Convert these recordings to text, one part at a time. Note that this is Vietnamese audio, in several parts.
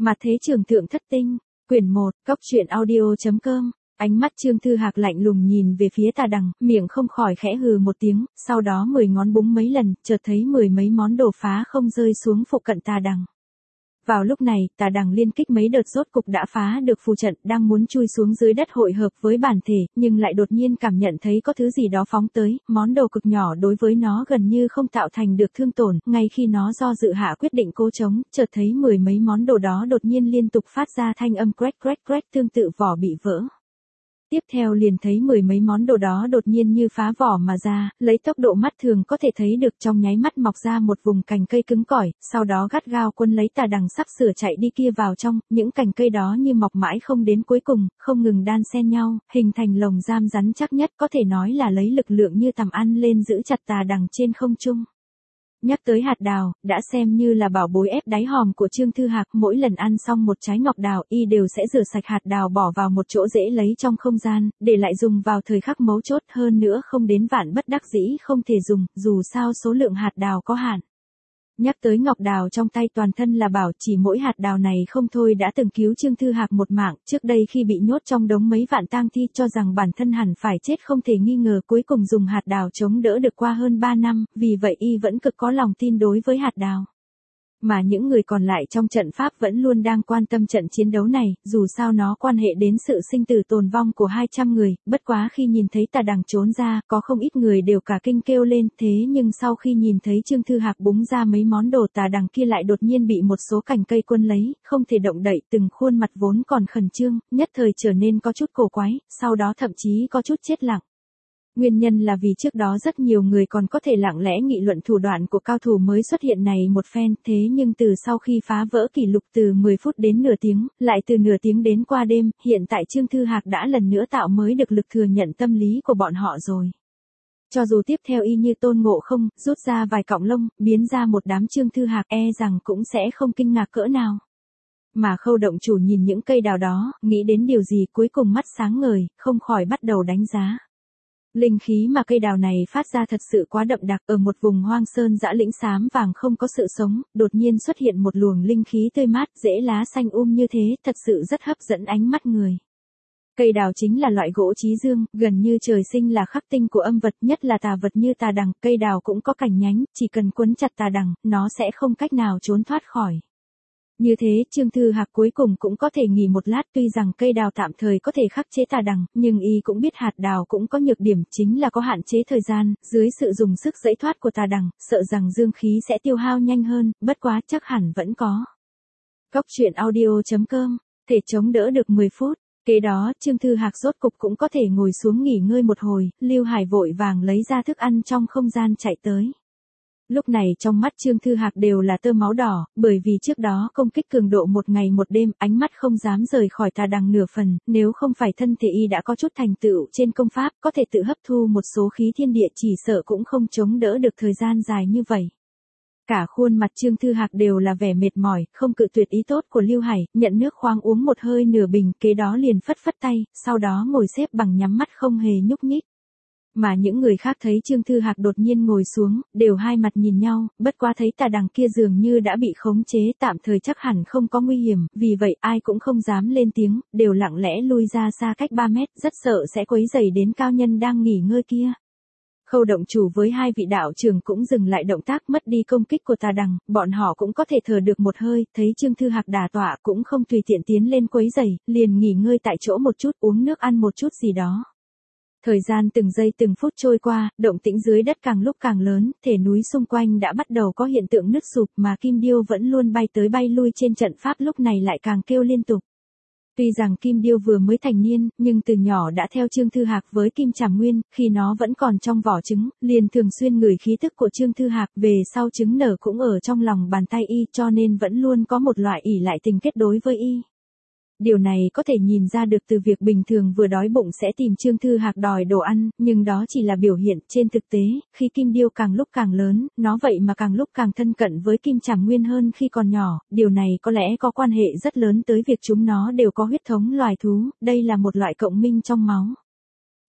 Mặt thế trường thượng thất tinh, quyển 1, Cóc truyện audio.com. Ánh mắt Trương Thư Hạc lạnh lùng nhìn về phía Tà Đằng, miệng không khỏi khẽ hừ một tiếng, sau đó 10 ngón búng mấy lần, chợt thấy 10 mấy món đồ phá không rơi xuống phụ cận Tà Đằng. Vào lúc này, Tà Đằng liên kích mấy đợt rốt cục đã phá được phù trận, đang muốn chui xuống dưới đất hội hợp với bản thể, nhưng lại đột nhiên cảm nhận thấy có thứ gì đó phóng tới, món đồ cực nhỏ đối với nó gần như không tạo thành được thương tổn, ngay khi nó do dự hạ quyết định cố chống, chợt thấy 10 mấy món đồ đó đột nhiên liên tục phát ra thanh âm crack crack crack tương tự vỏ bị vỡ. Tiếp theo liền thấy 10 mấy món đồ đó đột nhiên như phá vỏ mà ra, lấy tốc độ mắt thường có thể thấy được trong nháy mắt mọc ra một vùng cành cây cứng cỏi, sau đó gắt gao quân lấy Tà Đằng sắp sửa chạy đi kia vào trong, những cành cây đó như mọc mãi không đến cuối cùng, không ngừng đan xen nhau, hình thành lồng giam rắn chắc nhất, có thể nói là lấy lực lượng như tằm ăn lên giữ chặt Tà Đằng trên không trung. Nhắc tới hạt đào, đã xem như là bảo bối ép đáy hòm của Trương Thư Hạc, mỗi lần ăn xong một trái ngọc đào, y đều sẽ rửa sạch hạt đào bỏ vào một chỗ dễ lấy trong không gian, để lại dùng vào thời khắc mấu chốt, hơn nữa không đến vạn bất đắc dĩ không thể dùng, dù sao số lượng hạt đào có hạn. Nhắc tới ngọc đào trong tay toàn thân là bảo, chỉ mỗi hạt đào này không thôi đã từng cứu Trương Thư Hạc một mạng, trước đây khi bị nhốt trong đống mấy vạn tang thi cho rằng bản thân hẳn phải chết không thể nghi ngờ, cuối cùng dùng hạt đào chống đỡ được qua hơn 3 năm, vì vậy y vẫn cực có lòng tin đối với hạt đào. Mà những người còn lại trong trận pháp vẫn luôn đang quan tâm trận chiến đấu này, dù sao nó quan hệ đến sự sinh tử tồn vong của 200 người, bất quá khi nhìn thấy Tà Đằng trốn ra, có không ít người đều cả kinh kêu lên, thế nhưng sau khi nhìn thấy Trương Thư Hạc búng ra mấy món đồ Tà Đằng kia lại đột nhiên bị một số cành cây quân lấy, không thể động đậy, từng khuôn mặt vốn còn khẩn trương, nhất thời trở nên có chút cổ quái, sau đó thậm chí có chút chết lặng. Nguyên nhân là vì trước đó rất nhiều người còn có thể lặng lẽ nghị luận thủ đoạn của cao thủ mới xuất hiện này một phen, thế nhưng từ sau khi phá vỡ kỷ lục từ 10 phút đến nửa tiếng, lại từ nửa tiếng đến qua đêm, hiện tại Trương Thư Hạc đã lần nữa tạo mới được lực thừa nhận tâm lý của bọn họ rồi. Cho dù tiếp theo y như Tôn Ngộ Không, rút ra vài cọng lông, biến ra một đám Trương Thư Hạc rằng cũng sẽ không kinh ngạc cỡ nào. Mà Khâu động chủ nhìn những cây đào đó, nghĩ đến điều gì cuối cùng mắt sáng ngời, không khỏi bắt đầu đánh giá. Linh khí mà cây đào này phát ra thật sự quá đậm đặc, ở một vùng hoang sơn dã lĩnh xám vàng không có sự sống, đột nhiên xuất hiện một luồng linh khí tươi mát, rễ lá xanh như thế, thật sự rất hấp dẫn ánh mắt người. Cây đào chính là loại gỗ chí dương, gần như trời sinh là khắc tinh của âm vật, nhất là tà vật như Tà Đằng, cây đào cũng có cành nhánh, chỉ cần quấn chặt Tà Đằng, nó sẽ không cách nào trốn thoát khỏi. Như thế, Trương Thư Hạc cuối cùng cũng có thể nghỉ một lát, tuy rằng cây đào tạm thời có thể khắc chế Tà Đằng, nhưng y cũng biết hạt đào cũng có nhược điểm, chính là có hạn chế thời gian, dưới sự dùng sức giãy thoát của Tà Đằng, sợ rằng dương khí sẽ tiêu hao nhanh hơn, bất quá chắc hẳn vẫn có. Cóc truyện audio.com, thể chống đỡ được 10 phút. Kế đó, Trương Thư Hạc rốt cục cũng có thể ngồi xuống nghỉ ngơi một hồi, Lưu Hải vội vàng lấy ra thức ăn trong không gian chạy tới. Lúc này trong mắt Trương Thư Hạc đều là tơ máu đỏ, bởi vì trước đó công kích cường độ một ngày một đêm, ánh mắt không dám rời khỏi Tà Đằng nửa phần, nếu không phải thân thể y đã có chút thành tựu trên công pháp, có thể tự hấp thu một số khí thiên địa, chỉ sợ cũng không chống đỡ được thời gian dài như vậy. Cả khuôn mặt Trương Thư Hạc đều là vẻ mệt mỏi, không cự tuyệt ý tốt của Lưu Hải, nhận nước khoáng uống một hơi nửa bình, kế đó liền phất phất tay, sau đó ngồi xếp bằng nhắm mắt không hề nhúc nhích. Mà những người khác thấy Trương Thư Hạc đột nhiên ngồi xuống, đều hai mặt nhìn nhau, bất quá thấy Tà Đằng kia dường như đã bị khống chế, tạm thời chắc hẳn không có nguy hiểm, vì vậy ai cũng không dám lên tiếng, đều lặng lẽ lui ra xa cách 3 mét, rất sợ sẽ quấy rầy đến cao nhân đang nghỉ ngơi kia. Khâu động chủ với hai vị đạo trưởng cũng dừng lại động tác, mất đi công kích của Tà Đằng, bọn họ cũng có thể thở được một hơi, thấy Trương Thư Hạc đả tọa cũng không tùy tiện tiến lên quấy rầy, liền nghỉ ngơi tại chỗ một chút, uống nước ăn một chút gì đó. Thời gian từng giây từng phút trôi qua, động tĩnh dưới đất càng lúc càng lớn, thể núi xung quanh đã bắt đầu có hiện tượng nứt sụp, mà Kim Điêu vẫn luôn bay tới bay lui trên trận pháp lúc này lại càng kêu liên tục. Tuy rằng Kim Điêu vừa mới thành niên, nhưng từ nhỏ đã theo Trương Thư Hạc với Kim Trảm Nguyên, khi nó vẫn còn trong vỏ trứng, liền thường xuyên ngửi khí tức của Trương Thư Hạc, về sau trứng nở cũng ở trong lòng bàn tay y, cho nên vẫn luôn có một loại ỷ lại tình kết đối với y. Điều này có thể nhìn ra được từ việc bình thường vừa đói bụng sẽ tìm Trương Thư Hạc đòi đồ ăn, nhưng đó chỉ là biểu hiện, trên thực tế, khi Kim Điêu càng lúc càng lớn, nó vậy mà càng lúc càng thân cận với Kim Trảm Nguyên hơn khi còn nhỏ, điều này có lẽ có quan hệ rất lớn tới việc chúng nó đều có huyết thống loài thú, đây là một loại cộng minh trong máu.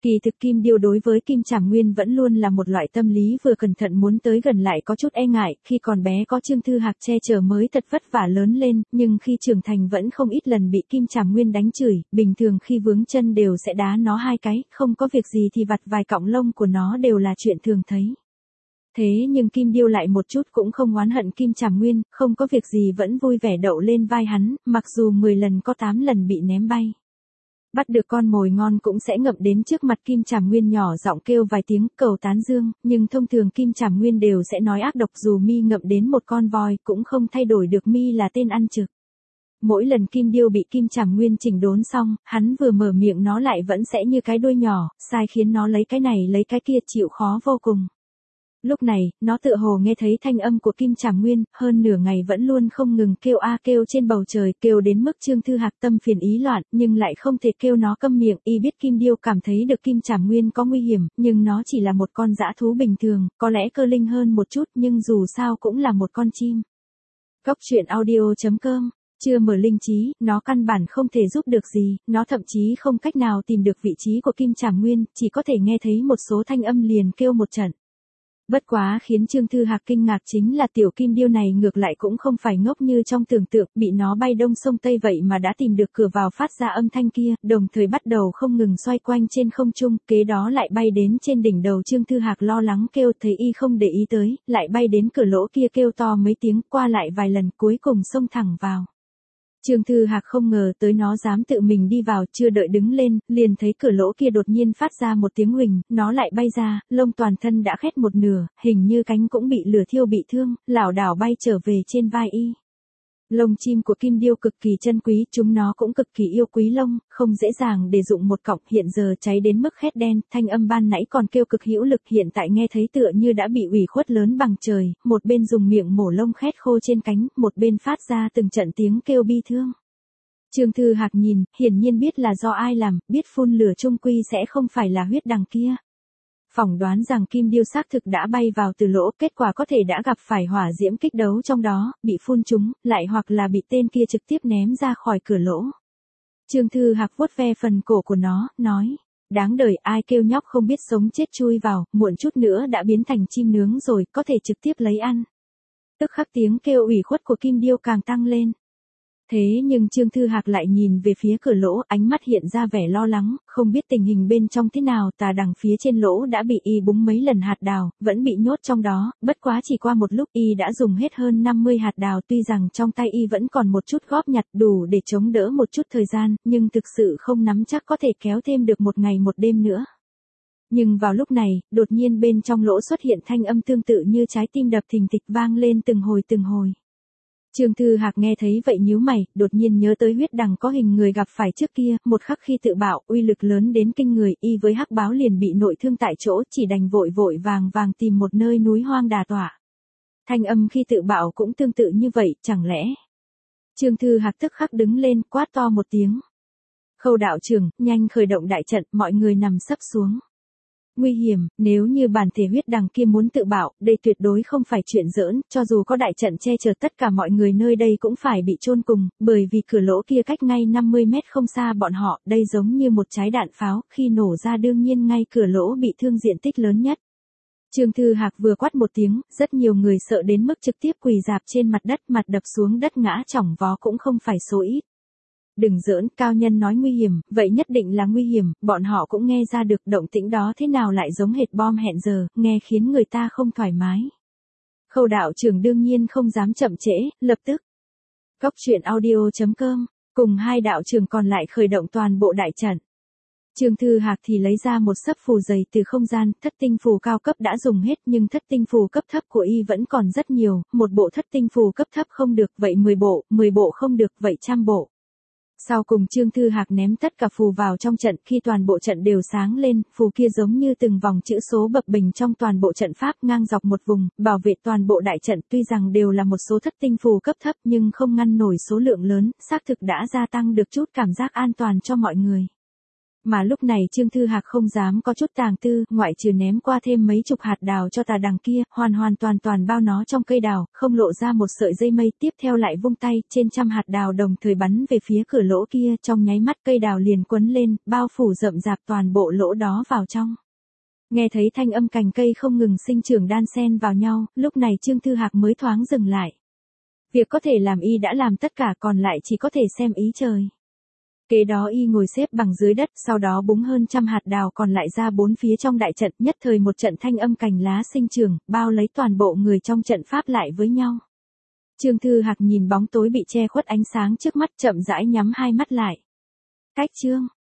Kỳ thực Kim Điêu đối với Kim Trảm Nguyên vẫn luôn là một loại tâm lý vừa cẩn thận muốn tới gần lại có chút e ngại, khi còn bé có Trương Thư Hạc che chở mới thật vất vả lớn lên, nhưng khi trưởng thành vẫn không ít lần bị Kim Trảm Nguyên đánh chửi, bình thường khi vướng chân đều sẽ đá nó hai cái, không có việc gì thì vặt vài cọng lông của nó đều là chuyện thường thấy. Thế nhưng Kim Điêu lại một chút cũng không oán hận Kim Trảm Nguyên, không có việc gì vẫn vui vẻ đậu lên vai hắn, mặc dù 10 lần có 8 lần bị ném bay. Bắt được con mồi ngon cũng sẽ ngậm đến trước mặt Kim Trảm Nguyên nhỏ giọng kêu vài tiếng cầu tán dương, nhưng thông thường Kim Trảm Nguyên đều sẽ nói ác độc dù mi ngậm đến một con voi cũng không thay đổi được mi là tên ăn trực. Mỗi lần Kim Điêu bị Kim Trảm Nguyên chỉnh đốn xong, hắn vừa mở miệng nó lại vẫn sẽ như cái đuôi nhỏ, sai khiến nó lấy cái này lấy cái kia chịu khó vô cùng. Lúc này, nó tựa hồ nghe thấy thanh âm của Kim Trảm Nguyên, hơn nửa ngày vẫn luôn không ngừng kêu a kêu trên bầu trời, kêu đến mức Trương Thư Hạc tâm phiền ý loạn, nhưng lại không thể kêu nó câm miệng, y biết Kim Điêu cảm thấy được Kim Trảm Nguyên có nguy hiểm, nhưng nó chỉ là một con dã thú bình thường, có lẽ cơ linh hơn một chút nhưng dù sao cũng là một con chim. Góc truyện audio.com chưa mở linh trí, nó căn bản không thể giúp được gì, nó thậm chí không cách nào tìm được vị trí của Kim Trảm Nguyên, chỉ có thể nghe thấy một số thanh âm liền kêu một trận. Bất quá khiến Trương Thư Hạc kinh ngạc chính là tiểu Kim Điêu này ngược lại cũng không phải ngốc như trong tưởng tượng, bị nó bay đông sông tây vậy mà đã tìm được cửa vào phát ra âm thanh kia, đồng thời bắt đầu không ngừng xoay quanh trên không trung, kế đó lại bay đến trên đỉnh đầu Trương Thư Hạc lo lắng kêu, thấy y không để ý tới, lại bay đến cửa lỗ kia kêu to mấy tiếng, qua lại vài lần cuối cùng xông thẳng vào. Trương Thư Hạc không ngờ tới nó dám tự mình đi vào, chưa đợi đứng lên, liền thấy cửa lỗ kia đột nhiên phát ra một tiếng huỳnh, nó lại bay ra, lông toàn thân đã khét một nửa, hình như cánh cũng bị lửa thiêu bị thương, lảo đảo bay trở về trên vai y. Lông chim của Kim Điêu cực kỳ chân quý, chúng nó cũng cực kỳ yêu quý lông, không dễ dàng để dụng một cọng, hiện giờ cháy đến mức khét đen, thanh âm ban nãy còn kêu cực hữu lực hiện tại nghe thấy tựa như đã bị ủy khuất lớn bằng trời, một bên dùng miệng mổ lông khét khô trên cánh, một bên phát ra từng trận tiếng kêu bi thương. Trương Thư Hạc nhìn, hiển nhiên biết là do ai làm, biết phun lửa chung quy sẽ không phải là huyết đằng kia. Phỏng đoán rằng Kim Điêu xác thực đã bay vào từ lỗ, kết quả có thể đã gặp phải hỏa diễm kích đấu trong đó, bị phun trúng, lại hoặc là bị tên kia trực tiếp ném ra khỏi cửa lỗ. Trương Thư Hạc vuốt ve phần cổ của nó, nói, đáng đời ai kêu nhóc không biết sống chết chui vào, muộn chút nữa đã biến thành chim nướng rồi, có thể trực tiếp lấy ăn. Tức khắc tiếng kêu ủy khuất của Kim Điêu càng tăng lên. Thế nhưng Trương Thư Hạc lại nhìn về phía cửa lỗ, ánh mắt hiện ra vẻ lo lắng, không biết tình hình bên trong thế nào, tà đằng phía trên lỗ đã bị y búng mấy lần hạt đào, vẫn bị nhốt trong đó, bất quá chỉ qua một lúc y đã dùng hết hơn 50 hạt đào, tuy rằng trong tay y vẫn còn một chút góp nhặt đủ để chống đỡ một chút thời gian, nhưng thực sự không nắm chắc có thể kéo thêm được một ngày một đêm nữa. Nhưng vào lúc này, đột nhiên bên trong lỗ xuất hiện thanh âm tương tự như trái tim đập thình thịch vang lên từng hồi từng hồi. Trương Thư Hạc nghe thấy vậy nhíu mày, đột nhiên nhớ tới huyết đằng có hình người gặp phải trước kia, một khắc khi tự bạo, uy lực lớn đến kinh người, y với hắc báo liền bị nội thương tại chỗ, chỉ đành vội vội vàng vàng tìm một nơi núi hoang đà tọa. Thanh âm khi tự bạo cũng tương tự như vậy, chẳng lẽ? Trương Thư Hạc tức khắc đứng lên, quát to một tiếng. Khâu đạo trưởng, nhanh khởi động đại trận, mọi người nằm sấp xuống. Nguy hiểm, nếu như bản thể huyết đằng kia muốn tự bạo, đây tuyệt đối không phải chuyện giỡn, cho dù có đại trận che chở tất cả mọi người nơi đây cũng phải bị chôn cùng, bởi vì cửa lỗ kia cách ngay 50 mét không xa bọn họ, đây giống như một trái đạn pháo, khi nổ ra đương nhiên ngay cửa lỗ bị thương diện tích lớn nhất. Trương Thư Hạc vừa quát một tiếng, rất nhiều người sợ đến mức trực tiếp quỳ rạp trên mặt đất, mặt đập xuống đất ngã chỏng vó cũng không phải số ít. Đừng giỡn, cao nhân nói nguy hiểm, vậy nhất định là nguy hiểm, bọn họ cũng nghe ra được động tĩnh đó thế nào lại giống hệt bom hẹn giờ, nghe khiến người ta không thoải mái. Khâu đạo trưởng đương nhiên không dám chậm trễ, lập tức. Góc truyện audio.com, cùng hai đạo trưởng còn lại khởi động toàn bộ đại trận. Trương Thư Hạc thì lấy ra một sấp phù dày từ không gian, thất tinh phù cao cấp đã dùng hết nhưng thất tinh phù cấp thấp của y vẫn còn rất nhiều, một bộ thất tinh phù cấp thấp không được, vậy 10 bộ không được, vậy 100 bộ. Sau cùng Trương Thư Hạc ném tất cả phù vào trong trận, khi toàn bộ trận đều sáng lên, phù kia giống như từng vòng chữ số bập bềnh trong toàn bộ trận pháp ngang dọc một vùng, bảo vệ toàn bộ đại trận, tuy rằng đều là một số thất tinh phù cấp thấp nhưng không ngăn nổi số lượng lớn, xác thực đã gia tăng được chút cảm giác an toàn cho mọi người. Mà lúc này Trương Thư Hạc không dám có chút tàng tư, ngoại trừ ném qua thêm mấy chục hạt đào cho tà đằng kia, hoàn hoàn toàn toàn bao nó trong cây đào, không lộ ra một sợi dây mây, tiếp theo lại vung tay, trên trăm hạt đào đồng thời bắn về phía cửa lỗ kia, trong nháy mắt cây đào liền quấn lên, bao phủ rậm rạp toàn bộ lỗ đó vào trong. Nghe thấy thanh âm cành cây không ngừng sinh trưởng đan xen vào nhau, lúc này Trương Thư Hạc mới thoáng dừng lại. Việc có thể làm y đã làm tất cả, còn lại chỉ có thể xem ý trời. Kế đó y ngồi xếp bằng dưới đất, sau đó búng hơn trăm hạt đào còn lại ra bốn phía trong đại trận, nhất thời một trận thanh âm cành lá sinh trưởng, bao lấy toàn bộ người trong trận pháp lại với nhau. Trương Thư Hạc nhìn bóng tối bị che khuất ánh sáng trước mắt, chậm rãi nhắm hai mắt lại. Cách chương